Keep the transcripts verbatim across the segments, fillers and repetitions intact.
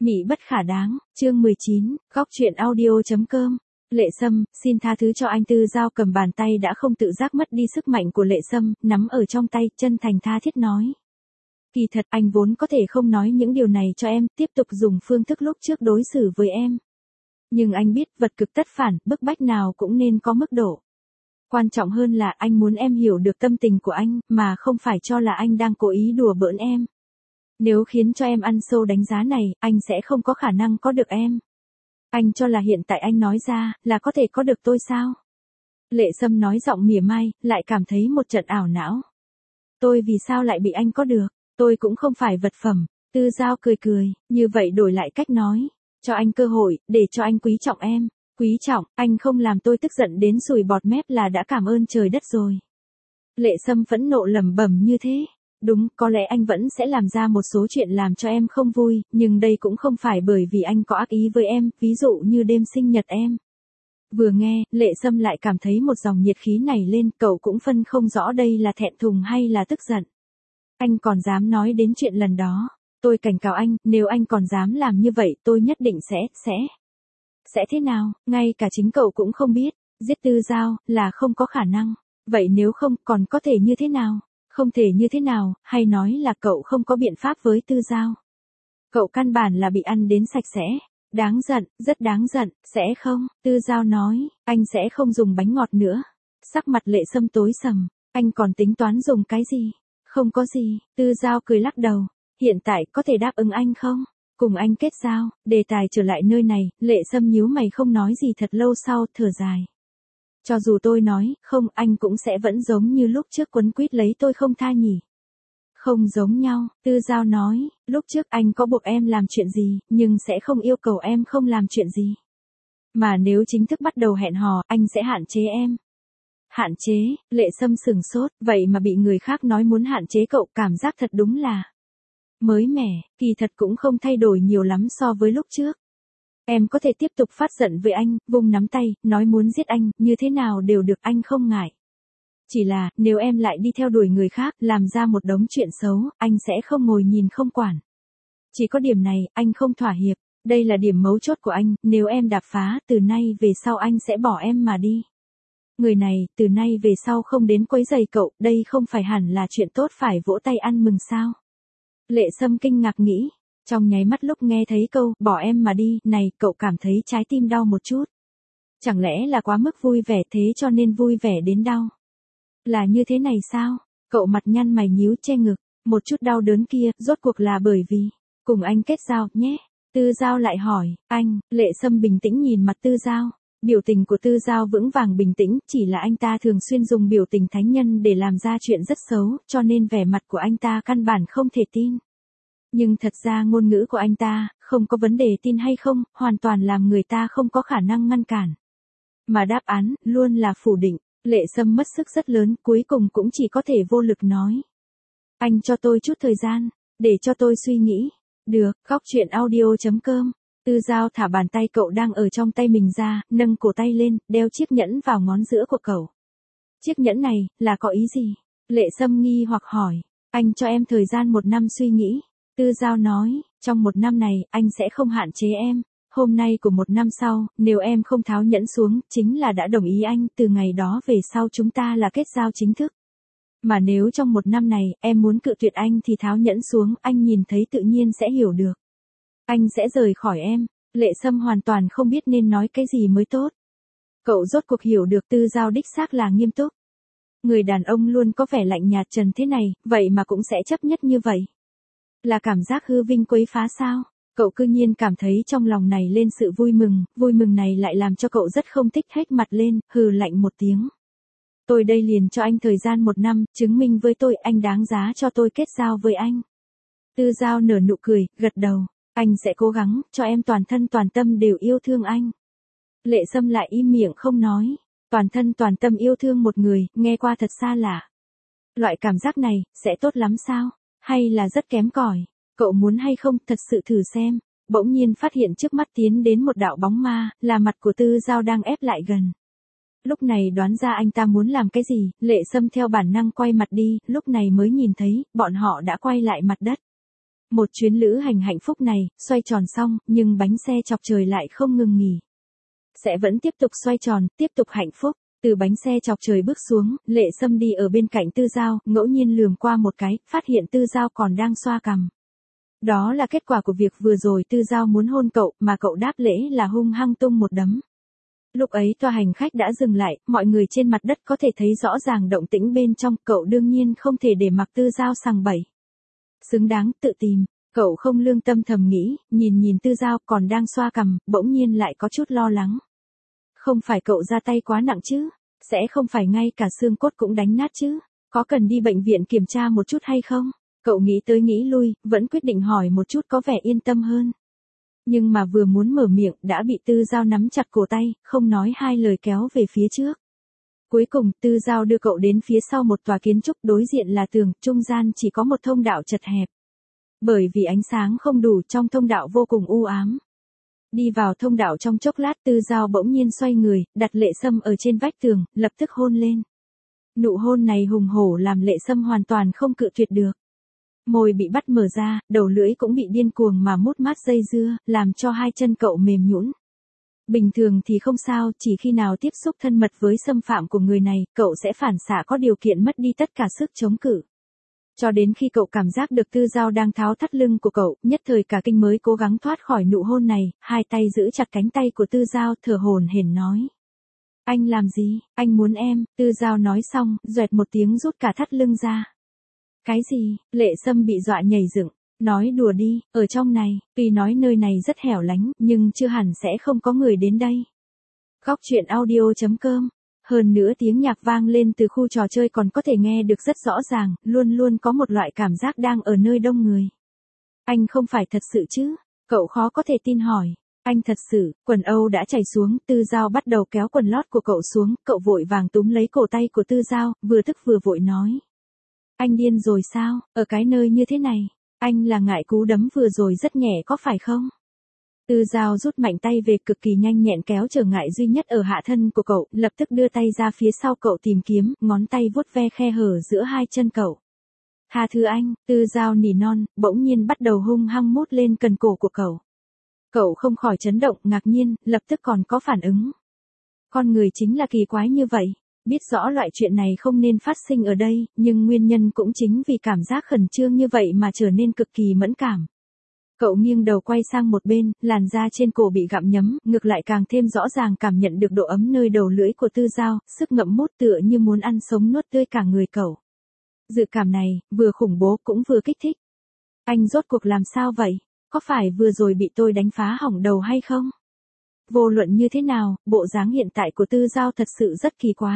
Mị bất khả đáng, chương mười chín, góc truyện audio.com. Lệ Sâm, xin tha thứ cho anh. Tư Giao cầm bàn tay đã không tự giác mất đi sức mạnh của Lệ Sâm, nắm ở trong tay, chân thành tha thiết nói. Kỳ thật anh vốn có thể không nói những điều này cho em, tiếp tục dùng phương thức lúc trước đối xử với em. Nhưng anh biết vật cực tất phản, bức bách nào cũng nên có mức độ. Quan trọng hơn là anh muốn em hiểu được tâm tình của anh, mà không phải cho là anh đang cố ý đùa bỡn em. Nếu khiến cho em ăn sâu đánh giá này, anh sẽ không có khả năng có được em. Anh cho là hiện tại anh nói ra, là có thể có được tôi sao? Lệ Sâm nói giọng mỉa mai, lại cảm thấy một trận ảo não. Tôi vì sao lại bị anh có được? Tôi cũng không phải vật phẩm. Tư Giao cười cười, như vậy đổi lại cách nói. Cho anh cơ hội, để cho anh quý trọng em. Quý trọng, anh không làm tôi tức giận đến sùi bọt mép là đã cảm ơn trời đất rồi. Lệ Sâm phẫn nộ lẩm bẩm như thế. Đúng, có lẽ anh vẫn sẽ làm ra một số chuyện làm cho em không vui, nhưng đây cũng không phải bởi vì anh có ác ý với em, ví dụ như đêm sinh nhật em. Vừa nghe, Lệ Sâm lại cảm thấy một dòng nhiệt khí nảy lên, cậu cũng phân không rõ đây là thẹn thùng hay là tức giận. Anh còn dám nói đến chuyện lần đó. Tôi cảnh cáo anh, nếu anh còn dám làm như vậy, tôi nhất định sẽ, sẽ. Sẽ thế nào, ngay cả chính cậu cũng không biết, giết Tư Giao, là không có khả năng. Vậy nếu không, còn có thể như thế nào? Không thể như thế nào, hay nói là cậu không có biện pháp với Tư Giao. Cậu căn bản là bị ăn đến sạch sẽ. Đáng giận, rất đáng giận, sẽ không? Tư Giao nói, anh sẽ không dùng bánh ngọt nữa. Sắc mặt Lệ Sâm tối sầm, anh còn tính toán dùng cái gì? Không có gì, Tư Giao cười lắc đầu. Hiện tại có thể đáp ứng anh không? Cùng anh kết giao, đề tài trở lại nơi này, Lệ Sâm nhíu mày không nói gì thật lâu sau, thở dài. Cho dù tôi nói, không, anh cũng sẽ vẫn giống như lúc trước quấn quýt lấy tôi không tha nhỉ. Không giống nhau, Tư Giao nói, lúc trước anh có buộc em làm chuyện gì, nhưng sẽ không yêu cầu em không làm chuyện gì. Mà nếu chính thức bắt đầu hẹn hò, anh sẽ hạn chế em. Hạn chế, Lệ Sâm sừng sốt, vậy mà bị người khác nói muốn hạn chế cậu, cảm giác thật đúng là mới mẻ, kỳ thật cũng không thay đổi nhiều lắm so với lúc trước. Em có thể tiếp tục phát giận với anh, vung nắm tay, nói muốn giết anh, như thế nào đều được, anh không ngại. Chỉ là, nếu em lại đi theo đuổi người khác, làm ra một đống chuyện xấu, anh sẽ không ngồi nhìn không quản. Chỉ có điểm này, anh không thỏa hiệp, đây là điểm mấu chốt của anh, nếu em đạp phá, từ nay về sau anh sẽ bỏ em mà đi. Người này, từ nay về sau không đến quấy rầy cậu, đây không phải hẳn là chuyện tốt phải vỗ tay ăn mừng sao? Lệ Sâm kinh ngạc nghĩ. Trong nháy mắt lúc nghe thấy câu, bỏ em mà đi, này, cậu cảm thấy trái tim đau một chút. Chẳng lẽ là quá mức vui vẻ thế cho nên vui vẻ đến đau? Là như thế này sao? Cậu mặt nhăn mày nhíu che ngực, một chút đau đớn kia, rốt cuộc là bởi vì, cùng anh kết giao, nhé. Tư Giao lại hỏi, anh, Lệ Sâm bình tĩnh nhìn mặt Tư Giao. Biểu tình của Tư Giao vững vàng bình tĩnh, chỉ là anh ta thường xuyên dùng biểu tình thánh nhân để làm ra chuyện rất xấu, cho nên vẻ mặt của anh ta căn bản không thể tin. Nhưng thật ra ngôn ngữ của anh ta, không có vấn đề tin hay không, hoàn toàn làm người ta không có khả năng ngăn cản. Mà đáp án, luôn là phủ định, Lệ Sâm mất sức rất lớn, cuối cùng cũng chỉ có thể vô lực nói. Anh cho tôi chút thời gian, để cho tôi suy nghĩ. Được, góc truyện audio.com. Tư Giao thả bàn tay cậu đang ở trong tay mình ra, nâng cổ tay lên, đeo chiếc nhẫn vào ngón giữa của cậu. Chiếc nhẫn này, là có ý gì? Lệ Sâm nghi hoặc hỏi. Anh cho em thời gian một năm suy nghĩ. Tư Giao nói, trong một năm này, anh sẽ không hạn chế em. Hôm nay của một năm sau, nếu em không tháo nhẫn xuống, chính là đã đồng ý anh, từ ngày đó về sau chúng ta là kết giao chính thức. Mà nếu trong một năm này, em muốn cự tuyệt anh thì tháo nhẫn xuống, anh nhìn thấy tự nhiên sẽ hiểu được. Anh sẽ rời khỏi em. Lệ Sâm hoàn toàn không biết nên nói cái gì mới tốt. Cậu rốt cuộc hiểu được Tư Giao đích xác là nghiêm túc. Người đàn ông luôn có vẻ lạnh nhạt trần thế này, vậy mà cũng sẽ chấp nhất như vậy. Là cảm giác hư vinh quấy phá sao? Cậu cư nhiên cảm thấy trong lòng này lên sự vui mừng, vui mừng này lại làm cho cậu rất không thích, hết mặt lên, hừ lạnh một tiếng. Tôi đây liền cho anh thời gian một năm, chứng minh với tôi anh đáng giá cho tôi kết giao với anh. Tư Giao nở nụ cười, gật đầu. Anh sẽ cố gắng, cho em toàn thân toàn tâm đều yêu thương anh. Lệ Sâm lại im miệng không nói. Toàn thân toàn tâm yêu thương một người, nghe qua thật xa lạ. Loại cảm giác này, sẽ tốt lắm sao? Hay là rất kém cỏi? Cậu muốn hay không, thật sự thử xem. Bỗng nhiên phát hiện trước mắt tiến đến một đạo bóng ma, là mặt của Tư Giao đang ép lại gần. Lúc này đoán ra anh ta muốn làm cái gì, Lệ Sâm theo bản năng quay mặt đi, lúc này mới nhìn thấy, bọn họ đã quay lại mặt đất. Một chuyến lữ hành hạnh phúc này, xoay tròn xong, nhưng bánh xe chọc trời lại không ngừng nghỉ. Sẽ vẫn tiếp tục xoay tròn, tiếp tục hạnh phúc. Từ bánh xe chọc trời bước xuống, Lệ Sâm đi ở bên cạnh Tư Giao, ngẫu nhiên lườm qua một cái, phát hiện Tư Giao còn đang xoa cằm. Đó là kết quả của việc vừa rồi Tư Giao muốn hôn cậu, mà cậu đáp lễ là hung hăng tung một đấm. Lúc ấy toa hành khách đã dừng lại, mọi người trên mặt đất có thể thấy rõ ràng động tĩnh bên trong, cậu đương nhiên không thể để mặc Tư Giao sằng bậy. Xứng đáng tự tìm, cậu không lương tâm thầm nghĩ, nhìn nhìn Tư Giao còn đang xoa cằm, bỗng nhiên lại có chút lo lắng. Không phải cậu ra tay quá nặng chứ, sẽ không phải ngay cả xương cốt cũng đánh nát chứ, có cần đi bệnh viện kiểm tra một chút hay không? Cậu nghĩ tới nghĩ lui, vẫn quyết định hỏi một chút có vẻ yên tâm hơn. Nhưng mà vừa muốn mở miệng đã bị Tư Giao nắm chặt cổ tay, không nói hai lời kéo về phía trước. Cuối cùng Tư Giao đưa cậu đến phía sau một tòa kiến trúc, đối diện là tường, trung gian chỉ có một thông đạo chật hẹp. Bởi vì ánh sáng không đủ, trong thông đạo vô cùng u ám. Đi vào thông đạo trong chốc lát, Tư Giao bỗng nhiên xoay người, đặt Lệ Sâm ở trên vách tường, lập tức hôn lên. Nụ hôn này hùng hổ làm Lệ Sâm hoàn toàn không cự tuyệt được. Môi bị bắt mở ra, đầu lưỡi cũng bị điên cuồng mà mút mát dây dưa, làm cho hai chân cậu mềm nhũn. Bình thường thì không sao, chỉ khi nào tiếp xúc thân mật với xâm phạm của người này, cậu sẽ phản xạ có điều kiện mất đi tất cả sức chống cự. Cho đến khi cậu cảm giác được Tư Giao đang tháo thắt lưng của cậu, nhất thời cả kinh mới cố gắng thoát khỏi nụ hôn này, hai tay giữ chặt cánh tay của Tư Giao, thở hổn hển nói. Anh làm gì, anh muốn em, Tư Giao nói xong, doẹt một tiếng rút cả thắt lưng ra. Cái gì, Lệ Sâm bị dọa nhảy dựng, nói đùa đi, ở trong này, tuy nói nơi này rất hẻo lánh, nhưng chưa hẳn sẽ không có người đến đây. Góc truyện audio chấm com. Hơn nữa tiếng nhạc vang lên từ khu trò chơi còn có thể nghe được rất rõ ràng, luôn luôn có một loại cảm giác đang ở nơi đông người. Anh không phải thật sự chứ? Cậu khó có thể tin hỏi. Anh thật sự, quần Âu đã chảy xuống, Tư Giao bắt đầu kéo quần lót của cậu xuống, cậu vội vàng túm lấy cổ tay của Tư Giao, vừa tức vừa vội nói. Anh điên rồi sao, ở cái nơi như thế này, anh là ngại cú đấm vừa rồi rất nhẹ có phải không? Tư Giao rút mạnh tay về, cực kỳ nhanh nhẹn kéo trở ngại duy nhất ở hạ thân của cậu, lập tức đưa tay ra phía sau cậu tìm kiếm, ngón tay vuốt ve khe hở giữa hai chân cậu. Tha thứ anh, Tư Giao nỉ non, bỗng nhiên bắt đầu hung hăng mút lên cần cổ của cậu. Cậu không khỏi chấn động, ngạc nhiên, lập tức còn có phản ứng. Con người chính là kỳ quái như vậy, biết rõ loại chuyện này không nên phát sinh ở đây, nhưng nguyên nhân cũng chính vì cảm giác khẩn trương như vậy mà trở nên cực kỳ mẫn cảm. Cậu nghiêng đầu quay sang một bên, làn da trên cổ bị gặm nhấm, ngược lại càng thêm rõ ràng cảm nhận được độ ấm nơi đầu lưỡi của Tư Giao, sức ngậm mút tựa như muốn ăn sống nuốt tươi cả người cậu. Dự cảm này, vừa khủng bố cũng vừa kích thích. Anh rốt cuộc làm sao vậy? Có phải vừa rồi bị tôi đánh phá hỏng đầu hay không? Vô luận như thế nào, bộ dáng hiện tại của Tư Giao thật sự rất kỳ quái.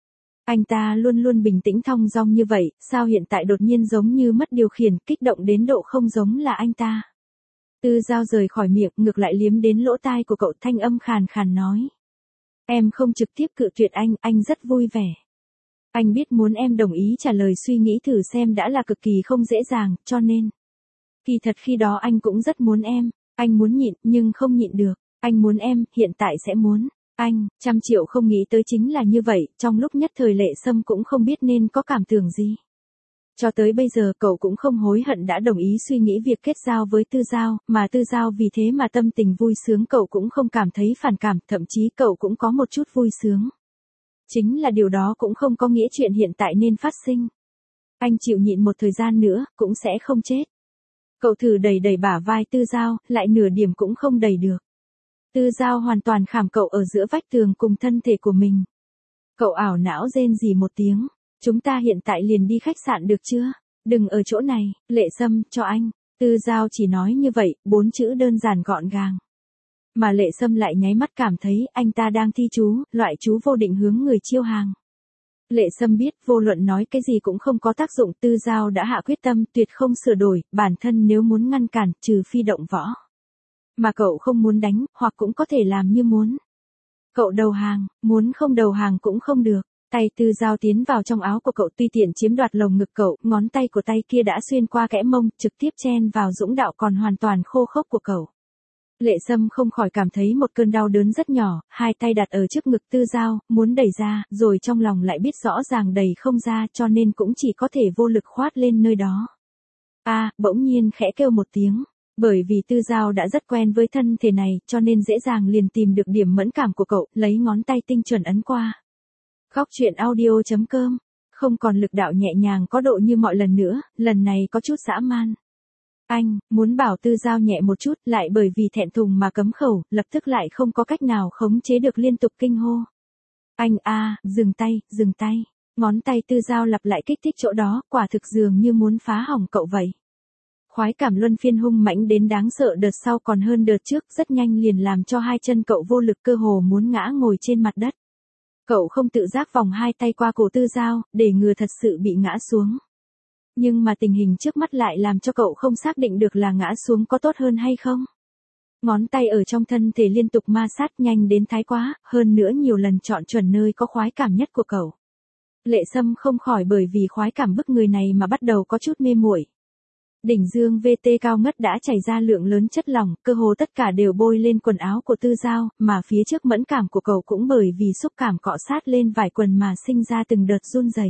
Anh ta luôn luôn bình tĩnh thong dong như vậy, sao hiện tại đột nhiên giống như mất điều khiển, kích động đến độ không giống là anh ta. Tư Giao rời khỏi miệng, ngược lại liếm đến lỗ tai của cậu, thanh âm khàn khàn nói. Em không trực tiếp cự tuyệt anh, anh rất vui vẻ. Anh biết muốn em đồng ý trả lời suy nghĩ thử xem đã là cực kỳ không dễ dàng, cho nên. Kỳ thật khi đó anh cũng rất muốn em, anh muốn nhịn, nhưng không nhịn được. Anh muốn em, hiện tại sẽ muốn. Anh, trăm triệu không nghĩ tới chính là như vậy, trong lúc nhất thời Lệ Sâm cũng không biết nên có cảm tưởng gì. Cho tới bây giờ cậu cũng không hối hận đã đồng ý suy nghĩ việc kết giao với Tư Giao, mà Tư Giao vì thế mà tâm tình vui sướng, cậu cũng không cảm thấy phản cảm, thậm chí cậu cũng có một chút vui sướng. Chính là điều đó cũng không có nghĩa chuyện hiện tại nên phát sinh. Anh chịu nhịn một thời gian nữa, cũng sẽ không chết. Cậu thử đẩy đẩy bả vai Tư Giao, lại nửa điểm cũng không đẩy được. Tư Giao hoàn toàn khảm cậu ở giữa vách tường cùng thân thể của mình. Cậu ảo não rên rỉ một tiếng. Chúng ta hiện tại liền đi khách sạn được chưa? Đừng ở chỗ này, Lệ Sâm, cho anh. Tư Giao chỉ nói như vậy, bốn chữ đơn giản gọn gàng. Mà Lệ Sâm lại nháy mắt cảm thấy anh ta đang thi chú, loại chú vô định hướng người chiêu hàng. Lệ Sâm biết vô luận nói cái gì cũng không có tác dụng, Tư Giao đã hạ quyết tâm tuyệt không sửa đổi, bản thân nếu muốn ngăn cản, trừ phi động võ. Mà cậu không muốn đánh, hoặc cũng có thể làm như muốn. Cậu đầu hàng, muốn không đầu hàng cũng không được. Tay Tư Giao tiến vào trong áo của cậu, tùy tiện chiếm đoạt lồng ngực cậu, ngón tay của tay kia đã xuyên qua kẽ mông, trực tiếp chen vào dũng đạo còn hoàn toàn khô khốc của cậu. Lệ Sâm không khỏi cảm thấy một cơn đau đớn rất nhỏ, hai tay đặt ở trước ngực Tư Giao, muốn đẩy ra, rồi trong lòng lại biết rõ ràng đẩy không ra, cho nên cũng chỉ có thể vô lực khoát lên nơi đó. A, bỗng nhiên khẽ kêu một tiếng. Bởi vì Tư Giao đã rất quen với thân thể này, cho nên dễ dàng liền tìm được điểm mẫn cảm của cậu, lấy ngón tay tinh chuẩn ấn qua. Góc truyện audio chấm com. Không còn lực đạo nhẹ nhàng có độ như mọi lần nữa, lần này có chút dã man. Anh, muốn bảo Tư Giao nhẹ một chút, lại bởi vì thẹn thùng mà cấm khẩu, lập tức lại không có cách nào khống chế được liên tục kinh hô. Anh a, dừng tay, dừng tay. Ngón tay Tư Giao lặp lại kích thích chỗ đó, quả thực dường như muốn phá hỏng cậu vậy. Khoái cảm luân phiên hung mãnh đến đáng sợ, đợt sau còn hơn đợt trước, rất nhanh liền làm cho hai chân cậu vô lực, cơ hồ muốn ngã ngồi trên mặt đất. Cậu không tự giác vòng hai tay qua cổ Tư Giao, để ngừa thật sự bị ngã xuống. Nhưng mà tình hình trước mắt lại làm cho cậu không xác định được là ngã xuống có tốt hơn hay không. Ngón tay ở trong thân thể liên tục ma sát nhanh đến thái quá, hơn nữa nhiều lần chọn chuẩn nơi có khoái cảm nhất của cậu. Lệ Sâm không khỏi bởi vì khoái cảm bức người này mà bắt đầu có chút mê muội. Đỉnh dương vê tê cao ngất đã chảy ra lượng lớn chất lỏng, cơ hồ tất cả đều bôi lên quần áo của Tư Giao, mà phía trước mẫn cảm của cậu cũng bởi vì xúc cảm cọ sát lên vải quần mà sinh ra từng đợt run rẩy.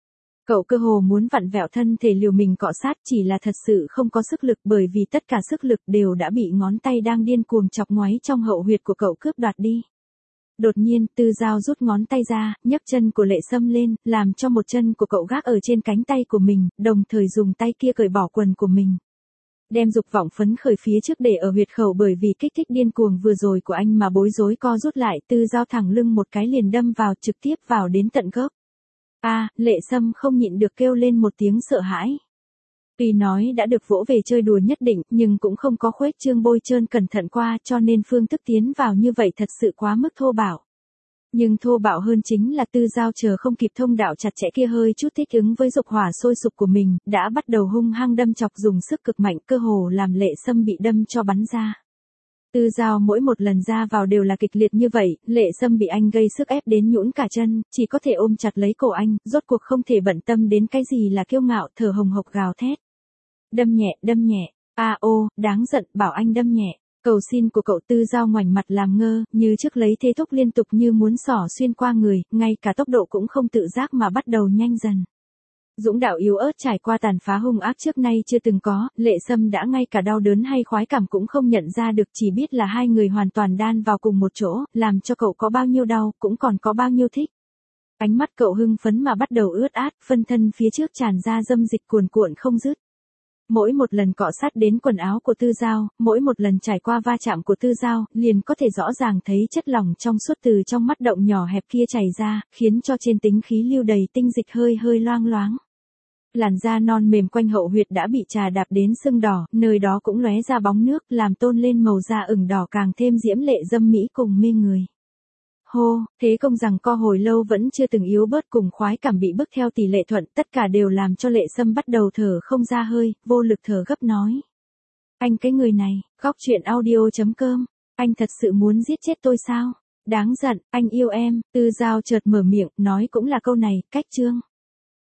Cậu cơ hồ muốn vặn vẹo thân thể liều mình cọ sát, chỉ là thật sự không có sức lực, bởi vì tất cả sức lực đều đã bị ngón tay đang điên cuồng chọc ngoáy trong hậu huyệt của cậu cướp đoạt đi. Đột nhiên, Tư Giao rút ngón tay ra, nhấc chân của Lệ Sâm lên, làm cho một chân của cậu gác ở trên cánh tay của mình, đồng thời dùng tay kia cởi bỏ quần của mình. Đem dục vọng phấn khởi phía trước để ở huyệt khẩu, bởi vì kích thích điên cuồng vừa rồi của anh mà bối rối co rút lại, Tư Giao thẳng lưng một cái liền đâm vào, trực tiếp vào đến tận gốc. A, Lệ Sâm không nhịn được kêu lên một tiếng sợ hãi. Tuy nói đã được vỗ về chơi đùa nhất định, nhưng cũng không có khuếch trương bôi trơn cẩn thận qua, cho nên phương thức tiến vào như vậy thật sự quá mức thô bạo. Nhưng thô bạo hơn chính là Tư Giao chờ không kịp thông đạo chặt chẽ kia, hơi chút thích ứng với dục hỏa sôi sục của mình, đã bắt đầu hung hăng đâm chọc, dùng sức cực mạnh, cơ hồ làm Lệ Sâm bị đâm cho bắn ra. Tư Giao mỗi một lần ra vào đều là kịch liệt như vậy, Lệ Sâm bị anh gây sức ép đến nhũn cả chân, chỉ có thể ôm chặt lấy cổ anh, rốt cuộc không thể bận tâm đến cái gì là kiêu ngạo, thở hồng hộc gào thét. Đâm nhẹ, đâm nhẹ, a ô, đáng giận, bảo anh đâm nhẹ. Cầu xin của cậu. Tư Giao ngoảnh mặt làm ngơ, như trước lấy thế thúc liên tục như muốn xỏ xuyên qua người, ngay cả tốc độ cũng không tự giác mà bắt đầu nhanh dần. Dũng đạo yếu ớt trải qua tàn phá hung ác trước nay chưa từng có, Lệ Sâm đã ngay cả đau đớn hay khoái cảm cũng không nhận ra được, chỉ biết là hai người hoàn toàn đan vào cùng một chỗ, làm cho cậu có bao nhiêu đau, cũng còn có bao nhiêu thích. Ánh mắt cậu hưng phấn mà bắt đầu ướt át, phân thân phía trước tràn ra dâm dịch cuồn cuộn không dứt. Mỗi một lần cọ sát đến quần áo của Tư Giao, mỗi một lần trải qua va chạm của Tư Giao, liền có thể rõ ràng thấy chất lỏng trong suốt từ trong mắt động nhỏ hẹp kia chảy ra, khiến cho trên tính khí lưu đầy tinh dịch hơi hơi loang loáng. Làn da non mềm quanh hậu huyệt đã bị trà đạp đến sưng đỏ, nơi đó cũng lóe ra bóng nước, làm tôn lên màu da ửng đỏ càng thêm diễm lệ dâm mỹ cùng mê người. Hô, thế công rằng co hồi lâu vẫn chưa từng yếu bớt, cùng khoái cảm bị bức theo tỷ lệ thuận, tất cả đều làm cho Lệ Sâm bắt đầu thở không ra hơi, vô lực thở gấp nói. Anh cái người này, góc truyện audio chấm com, anh thật sự muốn giết chết tôi sao? Đáng giận, anh yêu em. Tư Giao chợt mở miệng, nói cũng là câu này, cách chương.